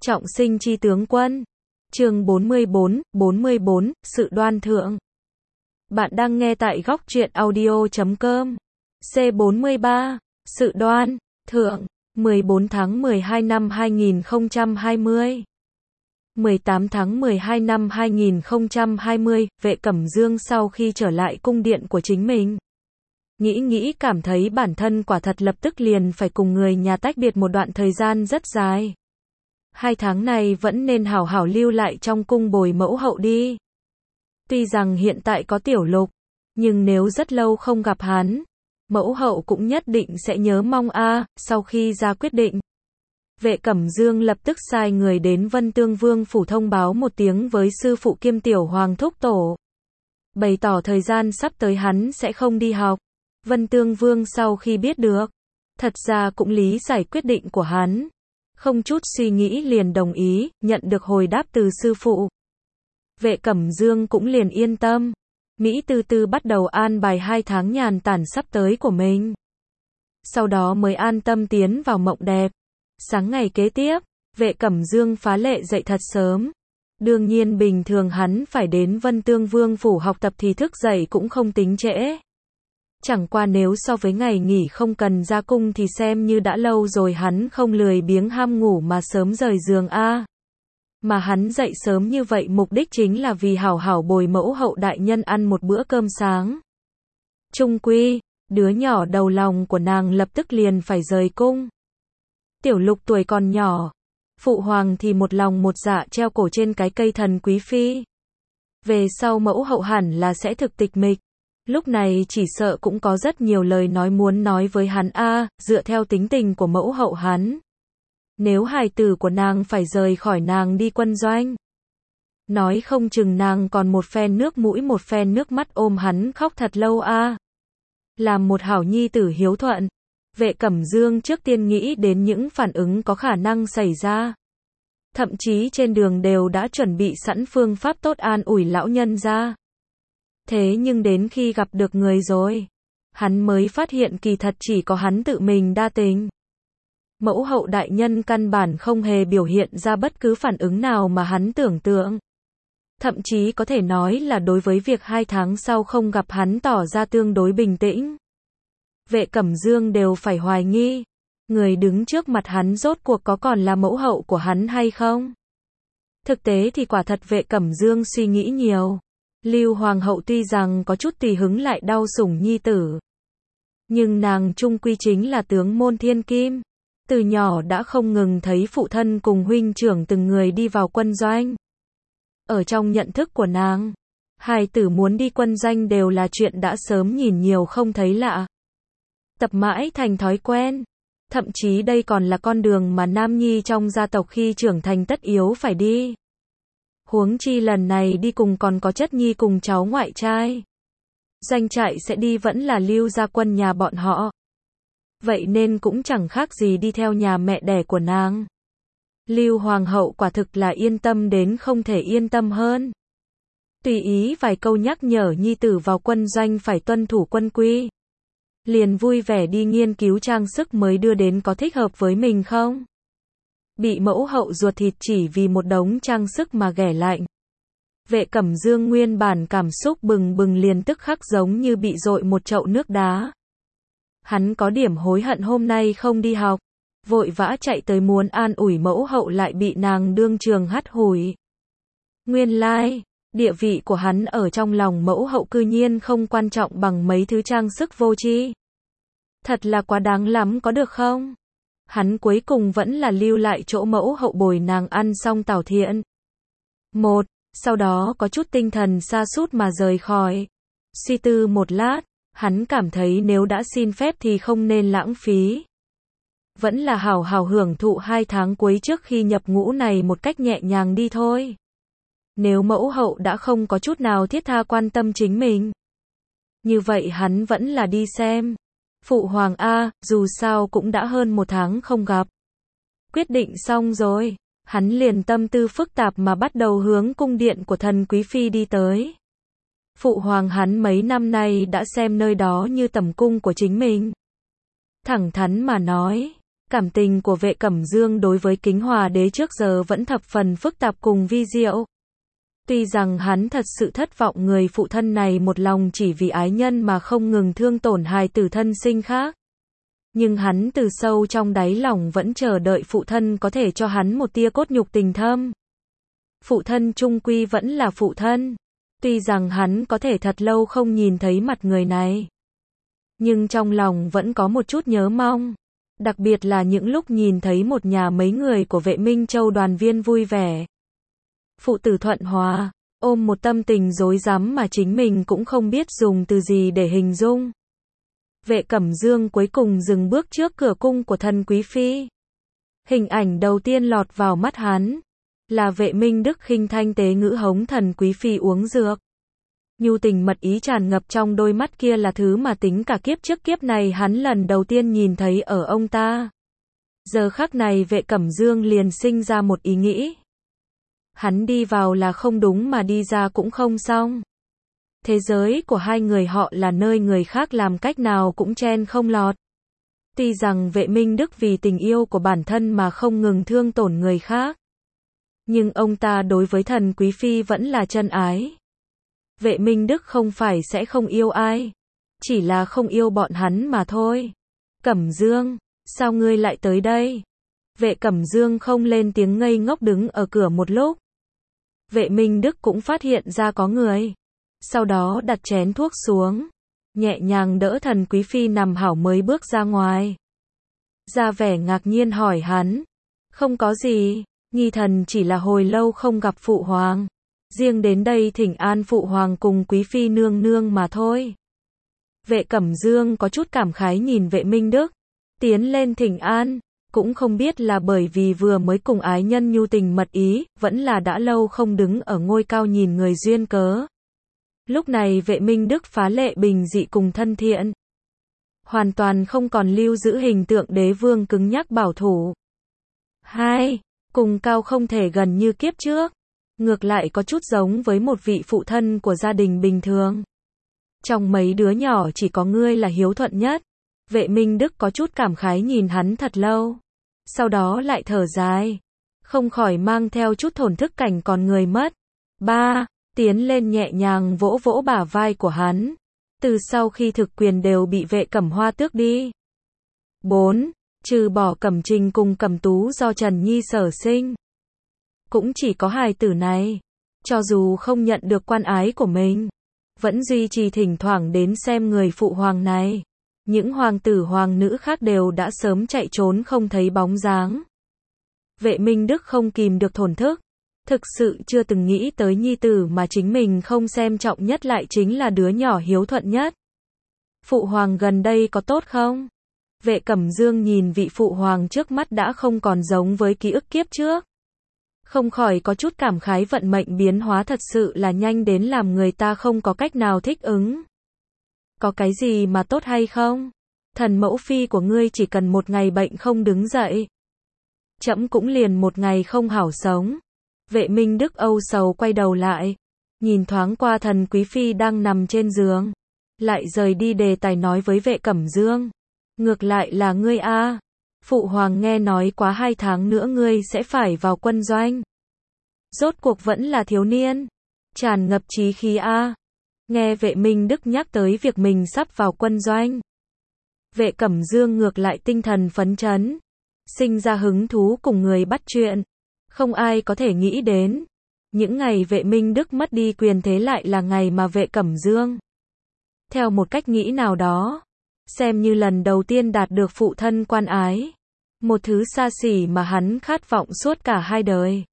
Trọng sinh chi tướng quân. Chương 44, sự đoan thượng. Bạn đang nghe tại góc truyện audio.com. C43, sự đoan thượng, 14 tháng 12 năm 2020. 18 tháng 12 năm 2020, Vệ Cẩm Dương sau khi trở lại cung điện của chính mình, nghĩ cảm thấy bản thân quả thật lập tức liền phải cùng người nhà tách biệt một đoạn thời gian rất dài. 2 tháng này vẫn nên hảo hảo lưu lại trong cung bồi mẫu hậu đi. Tuy rằng hiện tại có Tiểu Lục, nhưng nếu rất lâu không gặp hắn, mẫu hậu cũng nhất định sẽ nhớ mong a. Sau khi ra quyết định, Vệ Cẩm Dương lập tức sai người đến Vân Tương Vương phủ thông báo một tiếng với sư phụ kiêm Tiểu Hoàng thúc tổ, bày tỏ thời gian sắp tới hắn sẽ không đi học. Vân Tương Vương sau khi biết được, thật ra cũng lý giải quyết định của hắn, không chút suy nghĩ liền đồng ý, nhận được hồi đáp từ sư phụ. Vệ Cẩm Dương cũng liền yên tâm, Mỹ từ từ bắt đầu an bài 2 tháng nhàn tản sắp tới của mình. Sau đó mới an tâm tiến vào mộng đẹp. Sáng ngày kế tiếp, Vệ Cẩm Dương phá lệ dậy thật sớm. Đương nhiên bình thường hắn phải đến Vân Tương Vương phủ học tập thì thức dậy cũng không tính trễ. Chẳng qua nếu so với ngày nghỉ không cần ra cung thì xem như đã lâu rồi hắn không lười biếng ham ngủ mà sớm rời giường a. Mà hắn dậy sớm như vậy mục đích chính là vì hảo hảo bồi mẫu hậu đại nhân ăn một bữa cơm sáng. Trung quy, đứa nhỏ đầu lòng của nàng lập tức liền phải rời cung. Tiểu Lục tuổi còn nhỏ, phụ hoàng thì một lòng một dạ treo cổ trên cái cây thần quý phi. Về sau mẫu hậu hẳn là sẽ thực tịch mịch. Lúc này chỉ sợ cũng có rất nhiều lời nói muốn nói với hắn a. Dựa theo tính tình của mẫu hậu hắn, nếu hài tử của nàng phải rời khỏi nàng đi quân doanh, nói không chừng nàng còn một phen nước mũi một phen nước mắt ôm hắn khóc thật lâu a. Làm một hảo nhi tử hiếu thuận, Vệ Cẩm Dương trước tiên nghĩ đến những phản ứng có khả năng xảy ra. Thậm chí trên đường đều đã chuẩn bị sẵn phương pháp tốt an ủi lão nhân ra. Thế nhưng đến khi gặp được người rồi, hắn mới phát hiện kỳ thật chỉ có hắn tự mình đa tình. Mẫu hậu đại nhân căn bản không hề biểu hiện ra bất cứ phản ứng nào mà hắn tưởng tượng. Thậm chí có thể nói là đối với việc 2 tháng sau không gặp hắn tỏ ra tương đối bình tĩnh. Vệ Cẩm Dương đều phải hoài nghi, người đứng trước mặt hắn rốt cuộc có còn là mẫu hậu của hắn hay không? Thực tế thì quả thật Vệ Cẩm Dương suy nghĩ nhiều. Lưu Hoàng hậu tuy rằng có chút tùy hứng lại đau sủng nhi tử, nhưng nàng trung quy chính là tướng môn thiên kim. Từ nhỏ đã không ngừng thấy phụ thân cùng huynh trưởng từng người đi vào quân doanh. Ở trong nhận thức của nàng, hài tử muốn đi quân doanh đều là chuyện đã sớm nhìn nhiều không thấy lạ. Tập mãi thành thói quen. Thậm chí đây còn là con đường mà nam nhi trong gia tộc khi trưởng thành tất yếu phải đi. Huống chi lần này đi cùng còn có chất nhi cùng cháu ngoại trai. Doanh trại sẽ đi vẫn là Lưu gia quân nhà bọn họ. Vậy nên cũng chẳng khác gì đi theo nhà mẹ đẻ của nàng. Lưu Hoàng hậu quả thực là yên tâm đến không thể yên tâm hơn. Tùy ý vài câu nhắc nhở nhi tử vào quân doanh phải tuân thủ quân quy, liền vui vẻ đi nghiên cứu trang sức mới đưa đến có thích hợp với mình không. Bị mẫu hậu ruột thịt chỉ vì một đống trang sức mà ghẻ lạnh. Vệ Cẩm Dương nguyên bản cảm xúc bừng bừng liền tức khắc giống như bị dội một chậu nước đá. Hắn có điểm hối hận hôm nay không đi học, vội vã chạy tới muốn an ủi mẫu hậu lại bị nàng đương trường hắt hủi. Nguyên lai, địa vị của hắn ở trong lòng mẫu hậu cư nhiên không quan trọng bằng mấy thứ trang sức vô tri. Thật là quá đáng lắm có được không? Hắn cuối cùng vẫn là lưu lại chỗ mẫu hậu bồi nàng ăn xong tảo thiện. Sau đó có chút tinh thần sa sút mà rời khỏi. Suy tư một lát, hắn cảm thấy nếu đã xin phép thì không nên lãng phí. Vẫn là hảo hảo hưởng thụ 2 tháng cuối trước khi nhập ngũ này một cách nhẹ nhàng đi thôi. Nếu mẫu hậu đã không có chút nào thiết tha quan tâm chính mình, như vậy hắn vẫn là đi xem. Phụ hoàng a, dù sao cũng đã hơn 1 tháng không gặp. Quyết định xong rồi, hắn liền tâm tư phức tạp mà bắt đầu hướng cung điện của thần quý phi đi tới. Phụ hoàng hắn mấy năm nay đã xem nơi đó như tẩm cung của chính mình. Thẳng thắn mà nói, Cảm tình của Vệ Cẩm Dương đối với Kính Hòa Đế trước giờ vẫn thập phần phức tạp cùng vi diệu. Tuy rằng hắn thật sự thất vọng người phụ thân này một lòng chỉ vì ái nhân mà không ngừng thương tổn hài tử thân sinh khác. Nhưng hắn từ sâu trong đáy lòng vẫn chờ đợi phụ thân có thể cho hắn một tia cốt nhục tình thâm. Phụ thân chung quy vẫn là phụ thân. Tuy rằng hắn có thể thật lâu không nhìn thấy mặt người này. Nhưng trong lòng vẫn có một chút nhớ mong. Đặc biệt là những lúc nhìn thấy một nhà mấy người của Vệ Minh Châu đoàn viên vui vẻ. Phụ tử thuận hòa, ôm một tâm tình rối rắm mà chính mình cũng không biết dùng từ gì để hình dung. Vệ Cẩm Dương cuối cùng dừng bước trước cửa cung của thần quý phi. Hình ảnh đầu tiên lọt vào mắt hắn là Vệ Minh Đức khinh thanh tế ngữ hống thần quý phi uống dược. Nhu tình mật ý tràn ngập trong đôi mắt kia là thứ mà tính cả kiếp trước kiếp này hắn lần đầu tiên nhìn thấy ở ông ta. Giờ khắc này Vệ Cẩm Dương liền sinh ra một ý nghĩ. Hắn đi vào là không đúng mà đi ra cũng không xong. Thế giới của hai người họ là nơi người khác làm cách nào cũng chen không lọt. Tuy rằng Vệ Minh Đức vì tình yêu của bản thân mà không ngừng thương tổn người khác. Nhưng ông ta đối với thần quý phi vẫn là chân ái. Vệ Minh Đức không phải sẽ không yêu ai. Chỉ là không yêu bọn hắn mà thôi. Cẩm Dương, sao ngươi lại tới đây? Vệ Cẩm Dương không lên tiếng ngây ngốc đứng ở cửa một lúc. Vệ Minh Đức cũng phát hiện ra có người. Sau đó đặt chén thuốc xuống. Nhẹ nhàng đỡ thần quý phi nằm hảo mới bước ra ngoài. Ra vẻ ngạc nhiên hỏi hắn. Không có gì, nhi thần chỉ là hồi lâu không gặp phụ hoàng. Riêng đến đây thỉnh an phụ hoàng cùng quý phi nương nương mà thôi. Vệ Cẩm Dương có chút cảm khái nhìn Vệ Minh Đức. Tiến lên thỉnh an. Cũng không biết là bởi vì vừa mới cùng ái nhân nhu tình mật ý, vẫn là đã lâu không đứng ở ngôi cao nhìn người duyên cớ. Lúc này Vệ Minh Đức phá lệ bình dị cùng thân thiện. Hoàn toàn không còn lưu giữ hình tượng đế vương cứng nhắc bảo thủ. Hai, cùng cao không thể gần như kiếp trước. Ngược lại có chút giống với một vị phụ thân của gia đình bình thường. Trong mấy đứa nhỏ chỉ có ngươi là hiếu thuận nhất. Vệ Minh Đức có chút cảm khái nhìn hắn thật lâu. Sau đó lại thở dài. Không khỏi mang theo chút thổn thức cảnh còn người mất. Ba, tiến lên nhẹ nhàng vỗ vỗ bả vai của hắn. Từ sau khi thực quyền đều bị Vệ Cẩm Hoa tước đi. 4. Trừ bỏ Cẩm Trình cùng Cẩm Tú do Trần Nhi sở sinh. Cũng chỉ có hài tử này. Cho dù không nhận được quan ái của mình. Vẫn duy trì thỉnh thoảng đến xem người phụ hoàng này. Những hoàng tử hoàng nữ khác đều đã sớm chạy trốn không thấy bóng dáng. Vệ Minh Đức không kìm được thổn thức. Thực sự chưa từng nghĩ tới nhi tử mà chính mình không xem trọng nhất lại chính là đứa nhỏ hiếu thuận nhất. Phụ hoàng gần đây có tốt không? Vệ Cẩm Dương nhìn vị phụ hoàng trước mắt đã không còn giống với ký ức kiếp trước. Không khỏi có chút cảm khái vận mệnh biến hóa thật sự là nhanh đến làm người ta không có cách nào thích ứng. Có cái gì mà tốt hay không? Thần mẫu phi của ngươi chỉ cần một ngày bệnh không đứng dậy. Trẫm cũng liền một ngày không hảo sống. Vệ Minh Đức âu sầu quay đầu lại. Nhìn thoáng qua thần quý phi đang nằm trên giường. Lại rời đi đề tài nói với Vệ Cẩm Dương. Ngược lại là ngươi a. Phụ hoàng nghe nói quá 2 tháng nữa ngươi sẽ phải vào quân doanh. Rốt cuộc vẫn là thiếu niên. Tràn ngập chí khí a. Nghe Vệ Minh Đức nhắc tới việc mình sắp vào quân doanh. Vệ Cẩm Dương ngược lại tinh thần phấn chấn. Sinh ra hứng thú cùng người bắt chuyện. Không ai có thể nghĩ đến. Những ngày Vệ Minh Đức mất đi quyền thế lại là ngày mà Vệ Cẩm Dương. Theo một cách nghĩ nào đó. Xem như lần đầu tiên đạt được phụ thân quan ái. Một thứ xa xỉ mà hắn khát vọng suốt cả 2 đời.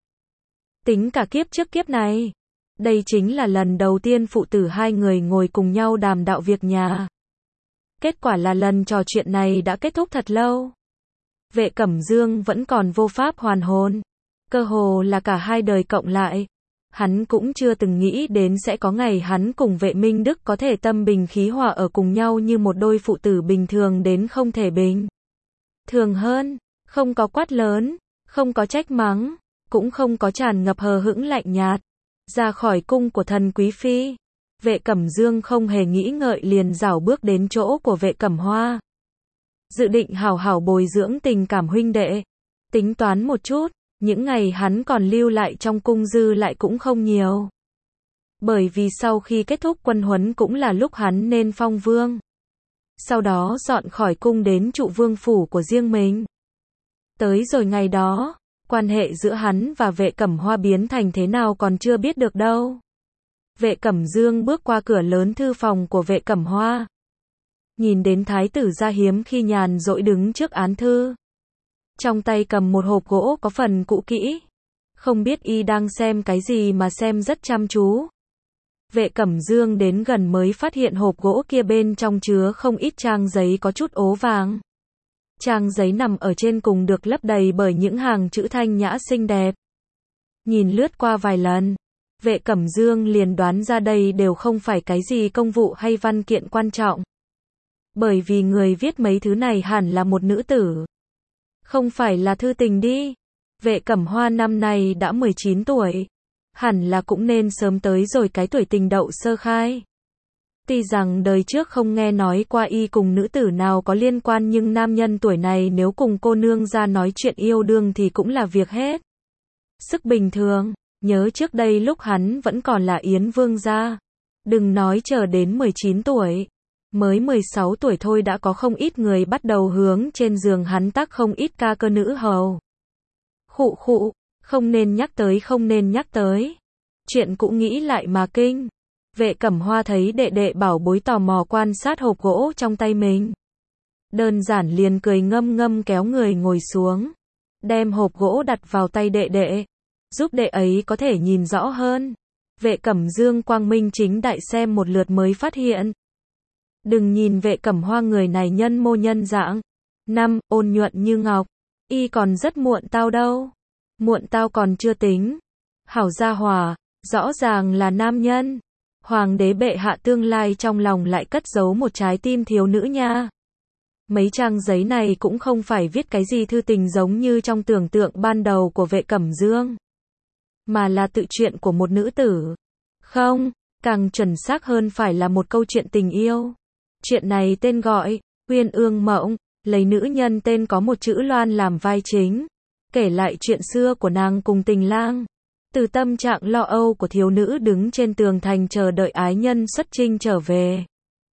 Tính cả kiếp trước kiếp này. Đây chính là lần đầu tiên phụ tử 2 người ngồi cùng nhau đàm đạo việc nhà. Kết quả là lần trò chuyện này đã kết thúc thật lâu. Vệ Cẩm Dương vẫn còn vô pháp hoàn hồn. Cơ hồ là cả 2 đời cộng lại. Hắn cũng chưa từng nghĩ đến sẽ có ngày hắn cùng Vệ Minh Đức có thể tâm bình khí hòa ở cùng nhau như một đôi phụ tử bình thường đến không thể bình. Thường hơn, không có quát lớn, không có trách mắng, cũng không có tràn ngập hờ hững lạnh nhạt. Ra khỏi cung của thần quý phi, Vệ Cẩm Dương không hề nghĩ ngợi liền rảo bước đến chỗ của Vệ Cẩm Hoa. dự định hảo hảo bồi dưỡng tình cảm huynh đệ. Tính toán một chút, những ngày hắn còn lưu lại trong cung dư lại cũng không nhiều. Bởi vì sau khi kết thúc quân huấn cũng là lúc hắn nên phong vương. Sau đó dọn khỏi cung đến trụ vương phủ của riêng mình. Tới rồi ngày đó, quan hệ giữa hắn và Vệ Cẩm Hoa biến thành thế nào còn chưa biết được đâu. Vệ Cẩm Dương bước qua cửa lớn thư phòng của Vệ Cẩm Hoa. Nhìn đến thái tử gia hiếm khi nhàn rỗi đứng trước án thư. Trong tay cầm một hộp gỗ có phần cũ kỹ. Không biết y đang xem cái gì mà xem rất chăm chú. Vệ Cẩm Dương đến gần mới phát hiện hộp gỗ kia bên trong chứa không ít trang giấy có chút ố vàng. Trang giấy nằm ở trên cùng được lấp đầy bởi những hàng chữ thanh nhã xinh đẹp. Nhìn lướt qua vài lần, Vệ Cẩm Dương liền đoán ra đây đều không phải cái gì công vụ hay văn kiện quan trọng. Bởi vì người viết mấy thứ này hẳn là một nữ tử. Không phải là thư tình đi. Vệ Cẩm Hoa năm nay đã 19 tuổi. Hẳn là cũng nên sớm tới rồi cái tuổi tình đậu sơ khai. Tuy rằng đời trước không nghe nói qua y cùng nữ tử nào có liên quan nhưng nam nhân tuổi này nếu cùng cô nương ra nói chuyện yêu đương thì cũng là việc hết sức bình thường. Nhớ trước đây lúc hắn vẫn còn là Yến Vương gia. Đừng nói chờ đến 19 tuổi. Mới 16 tuổi thôi đã có không ít người bắt đầu hướng trên giường hắn tác không ít ca cơ nữ hầu. Khụ khụ, không nên nhắc tới không nên nhắc tới. Chuyện cũng nghĩ lại mà kinh. Vệ Cẩm Hoa thấy đệ đệ bảo bối tò mò quan sát hộp gỗ trong tay mình. Đơn giản liền cười ngâm ngâm kéo người ngồi xuống. Đem hộp gỗ đặt vào tay đệ đệ. Giúp đệ ấy có thể nhìn rõ hơn. Vệ Cẩm Dương quang minh chính đại xem một lượt mới phát hiện. Đừng nhìn Vệ Cẩm Hoa người này nhân mô nhân dạng. Ôn nhuận như ngọc. Y còn rất muộn tao đâu. Muộn tao còn chưa tính. Hảo gia hòa, rõ ràng là nam nhân. Hoàng đế bệ hạ tương lai trong lòng lại cất giấu một trái tim thiếu nữ nha. Mấy trang giấy này cũng không phải viết cái gì thư tình giống như trong tưởng tượng ban đầu của Vệ Cẩm Dương. Mà là tự truyện của một nữ tử. Không, càng chuẩn xác hơn phải là một câu chuyện tình yêu. Chuyện này tên gọi, Uyên Ương Mộng, lấy nữ nhân tên có một chữ Loan làm vai chính. Kể lại chuyện xưa của nàng cùng tình lang. Từ tâm trạng lo âu của thiếu nữ đứng trên tường thành chờ đợi ái nhân xuất chinh trở về.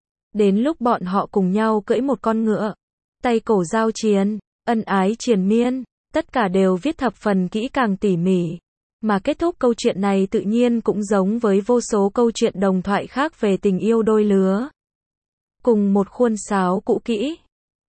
Đến lúc bọn họ cùng nhau cưỡi một con ngựa. Tay cổ giao chiến, ân ái triền miên. Tất cả đều viết thập phần kỹ càng tỉ mỉ. Mà kết thúc câu chuyện này tự nhiên cũng giống với vô số câu chuyện đồng thoại khác về tình yêu đôi lứa. Cùng một khuôn sáo cũ kỹ.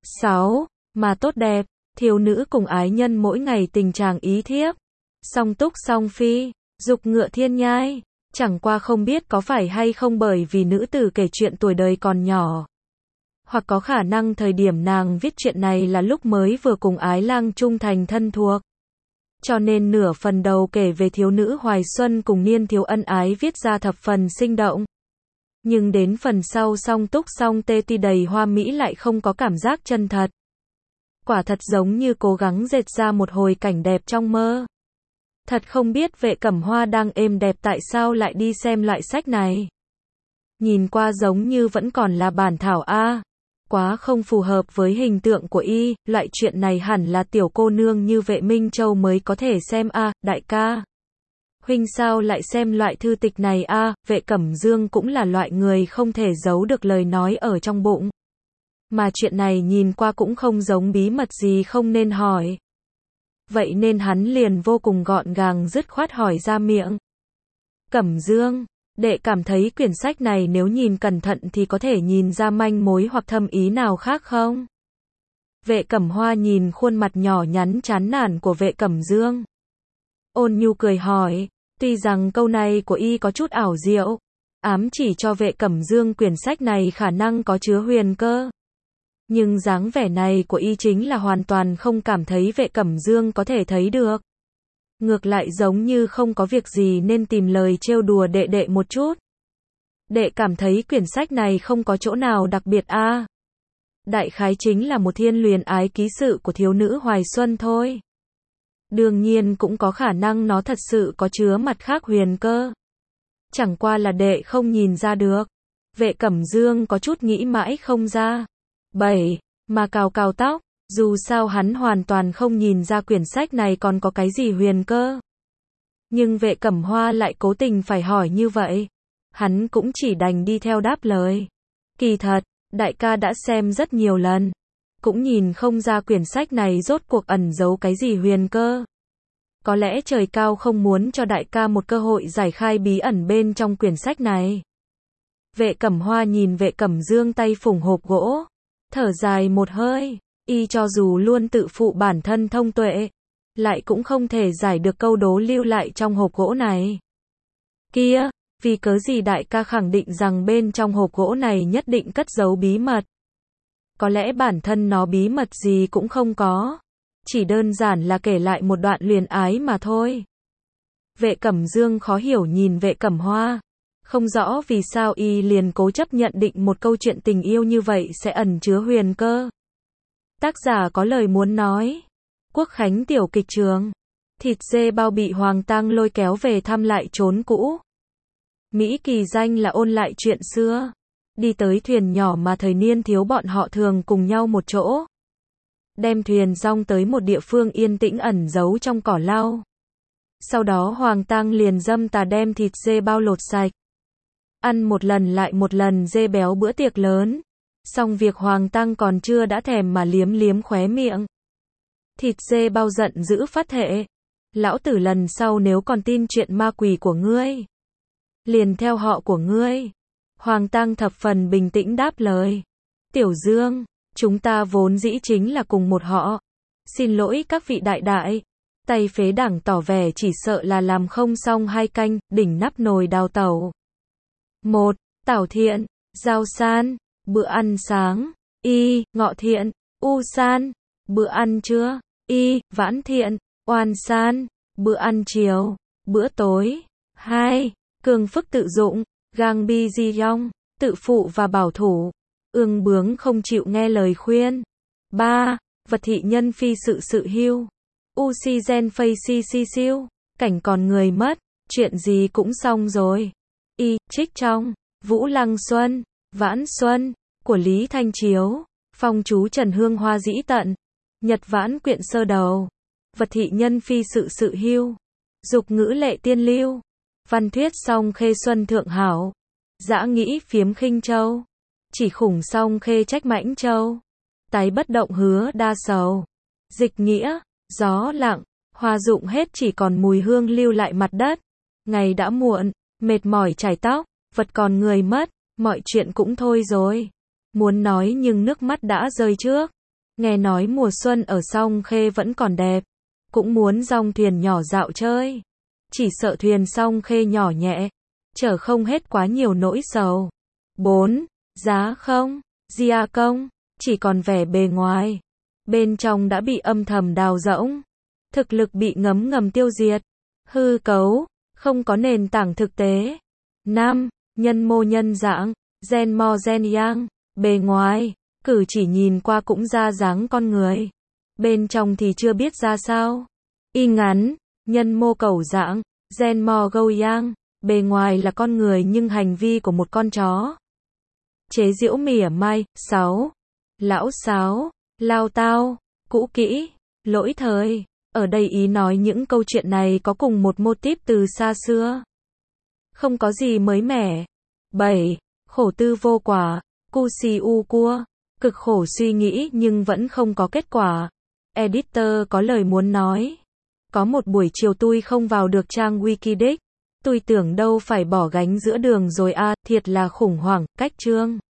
Mà tốt đẹp. Thiếu nữ cùng ái nhân mỗi ngày tình chàng ý thiếp. Song túc song phi, dục ngựa thiên nhai. Chẳng qua không biết có phải hay không bởi vì nữ tử kể chuyện tuổi đời còn nhỏ. Hoặc có khả năng thời điểm nàng viết chuyện này là lúc mới vừa cùng ái lang trung thành thân thuộc. Cho nên nửa phần đầu kể về thiếu nữ hoài xuân cùng niên thiếu ân ái viết ra thập phần sinh động. Nhưng đến phần sau song túc song tê tuy đầy hoa mỹ lại không có cảm giác chân thật. Quả thật giống như cố gắng dệt ra một hồi cảnh đẹp trong mơ. Thật không biết Vệ Cẩm Hoa đang êm đẹp tại sao lại đi xem loại sách này. Nhìn qua giống như vẫn còn là bản thảo A. Quá không phù hợp với hình tượng của y, loại chuyện này hẳn là tiểu cô nương như Vệ Minh Châu mới có thể xem A, đại ca. Huynh sao lại xem loại thư tịch này A, Vệ Cẩm Dương cũng là loại người không thể giấu được lời nói ở trong bụng. Mà chuyện này nhìn qua cũng không giống bí mật gì không nên hỏi. Vậy nên hắn liền vô cùng gọn gàng dứt khoát hỏi ra miệng. Cẩm Dương, đệ cảm thấy quyển sách này nếu nhìn cẩn thận thì có thể nhìn ra manh mối hoặc thâm ý nào khác không? Vệ Cẩm Hoa nhìn khuôn mặt nhỏ nhắn chán nản của Vệ Cẩm Dương. Ôn nhu cười hỏi, tuy rằng câu này của y có chút ảo diệu, ám chỉ cho Vệ Cẩm Dương quyển sách này khả năng có chứa huyền cơ. Nhưng dáng vẻ này của y chính là hoàn toàn không cảm thấy Vệ Cẩm Dương có thể thấy được. Ngược lại giống như không có việc gì nên tìm lời trêu đùa đệ đệ một chút. Đệ cảm thấy quyển sách này không có chỗ nào đặc biệt a. Đại khái chính là một thiên luyến ái ký sự của thiếu nữ Hoài Xuân thôi. Đương nhiên cũng có khả năng nó thật sự có chứa mặt khác huyền cơ. Chẳng qua là đệ không nhìn ra được. Vệ Cẩm Dương có chút nghĩ mãi không ra. mà cào cào tóc, dù sao hắn hoàn toàn không nhìn ra quyển sách này còn có cái gì huyền cơ. Nhưng Vệ Cẩm Hoa lại cố tình phải hỏi như vậy. Hắn cũng chỉ đành đi theo đáp lời. Kỳ thật, đại ca đã xem rất nhiều lần. Cũng nhìn không ra quyển sách này rốt cuộc ẩn giấu cái gì huyền cơ. Có lẽ trời cao không muốn cho đại ca một cơ hội giải khai bí ẩn bên trong quyển sách này. Vệ Cẩm Hoa nhìn Vệ Cẩm Dương tay phủng hộp gỗ. Thở dài một hơi. Y cho dù luôn tự phụ bản thân thông tuệ, lại cũng không thể giải được câu đố lưu lại trong hộp gỗ này. Kia, vì cớ gì đại ca khẳng định rằng bên trong hộp gỗ này nhất định cất giấu bí mật. Có lẽ bản thân nó bí mật gì cũng không có. Chỉ đơn giản là kể lại một đoạn luyến ái mà thôi. Vệ Cẩm Dương khó hiểu nhìn Vệ Cẩm Hoa. Không rõ vì sao y liền cố chấp nhận định một câu chuyện tình yêu như vậy sẽ ẩn chứa huyền cơ. Tác giả có lời muốn nói. Quốc khánh tiểu kịch trường. Thịt dê bao bị Hoàng Tang lôi kéo về thăm lại chốn cũ. Mỹ kỳ danh là ôn lại chuyện xưa. Đi tới thuyền nhỏ mà thời niên thiếu bọn họ thường cùng nhau một chỗ. Đem thuyền rong tới một địa phương yên tĩnh ẩn giấu trong cỏ lau. Sau đó Hoàng Tang liền dâm tà đem thịt dê bao lột sạch. Ăn một lần lại một lần dê béo bữa tiệc lớn. Xong việc Hoàng Tang còn chưa đã thèm mà liếm liếm khóe miệng. Thịt dê bao giận dữ phát thệ. Lão tử lần sau nếu còn tin chuyện ma quỷ của ngươi, liền theo họ của ngươi. Hoàng Tang thập phần bình tĩnh đáp lời. Tiểu Dương, chúng ta vốn dĩ chính là cùng một họ. Xin lỗi các vị đại đại. Tay phế đảng tỏ vẻ chỉ sợ là làm không xong hai canh, đỉnh nắp nồi đào tẩu. 1. Tảo Thiện, Giao San, bữa ăn sáng. Y. Ngọ Thiện, U San, bữa ăn trưa. Y. Vãn Thiện, Oan San, bữa ăn chiều, bữa tối. 2. Cường Phức Tự Dụng, Gang Bi Di Yong, tự phụ và bảo thủ. Ương bướng không chịu nghe lời khuyên. 3. Vật thị nhân phi sự sự hưu. U si gen phây si si siêu. Cảnh còn người mất, chuyện gì cũng xong rồi. Y. Trích trong, Vũ Lăng Xuân, Vãn Xuân, của Lý Thanh Chiếu. Phong chú Trần Hương Hoa Dĩ Tận. Nhật Vãn quyện sơ đầu. Vật thị nhân phi sự sự hưu. Dục ngữ lệ tiên lưu. Văn thuyết song khê xuân thượng hảo. Dã nghĩ phiếm khinh châu. Chỉ khủng song khê trách mãnh châu. Tái bất động hứa đa sầu. Dịch nghĩa, gió lặng, hoa rụng hết chỉ còn mùi hương lưu lại mặt đất. Ngày đã muộn, mệt mỏi chải tóc, vật còn người mất, mọi chuyện cũng thôi rồi. Muốn nói nhưng nước mắt đã rơi trước. Nghe nói mùa xuân ở song khê vẫn còn đẹp. Cũng muốn dòng thuyền nhỏ dạo chơi. Chỉ sợ thuyền song khê nhỏ nhẹ, chở không hết quá nhiều nỗi sầu. 4. Giá không, Gia công, chỉ còn vẻ bề ngoài. Bên trong đã bị âm thầm đào rỗng. Thực lực bị ngấm ngầm tiêu diệt. Hư cấu, không có nền tảng thực tế. 5. Nhân mô nhân dạng, gen mo gen yang, bề ngoài, cử chỉ nhìn qua cũng ra dáng con người. Bên trong thì chưa biết ra sao. Y ngắn, nhân mô cẩu dạng, gen mo gâu yang, bề ngoài là con người nhưng hành vi của một con chó. Chế giễu mỉa mai. 6. Lão sáo, lao tao, cũ kỹ, lỗi thời. Ở đây ý nói những câu chuyện này có cùng một mô típ từ xa xưa. Không có gì mới mẻ. 7. Khổ tư vô quả, cu si u cua, cực khổ suy nghĩ nhưng vẫn không có kết quả. Editor có lời muốn nói. Có một buổi chiều tôi không vào được trang Wikidex. Tôi tưởng đâu phải bỏ gánh giữa đường rồi à, thiệt là khủng hoảng, cách chương.